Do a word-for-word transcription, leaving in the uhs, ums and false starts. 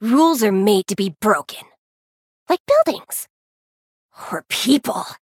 Rules are made to be broken. Like buildings. Or people.